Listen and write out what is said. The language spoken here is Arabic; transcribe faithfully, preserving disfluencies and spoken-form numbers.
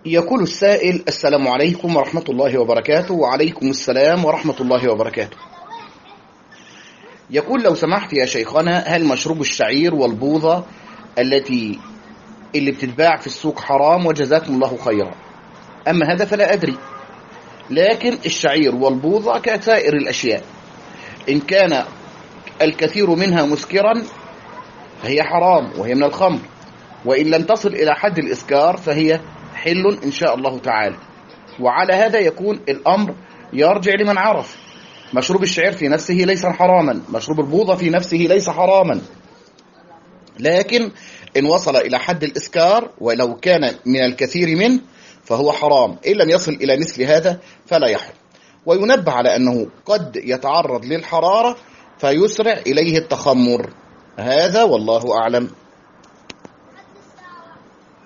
يقول السائل: السلام عليكم ورحمة الله وبركاته. وعليكم السلام ورحمة الله وبركاته. يقول: لو سمحت يا شيخنا، هل مشروب الشعير والبوظة التي اللي بتتباع في السوق حرام؟ وجزاكم الله خيرا. أما هذا فلا أدري، لكن الشعير والبوظة كسائر الأشياء، إن كان الكثير منها مسكرا فهي حرام وهي من الخمر، وإن لم تصل إلى حد الإسكار فهي حل إن شاء الله تعالى. وعلى هذا يكون الأمر يرجع لمن عرف. مشروب الشعير في نفسه ليس حراما، مشروب البوظة في نفسه ليس حراما، لكن إن وصل إلى حد الإسكار ولو كان من الكثير منه فهو حرام، إن لم يصل إلى مثل هذا فلا يحرم. وينبه على أنه قد يتعرض للحرارة فيسرع إليه التخمر. هذا والله أعلم.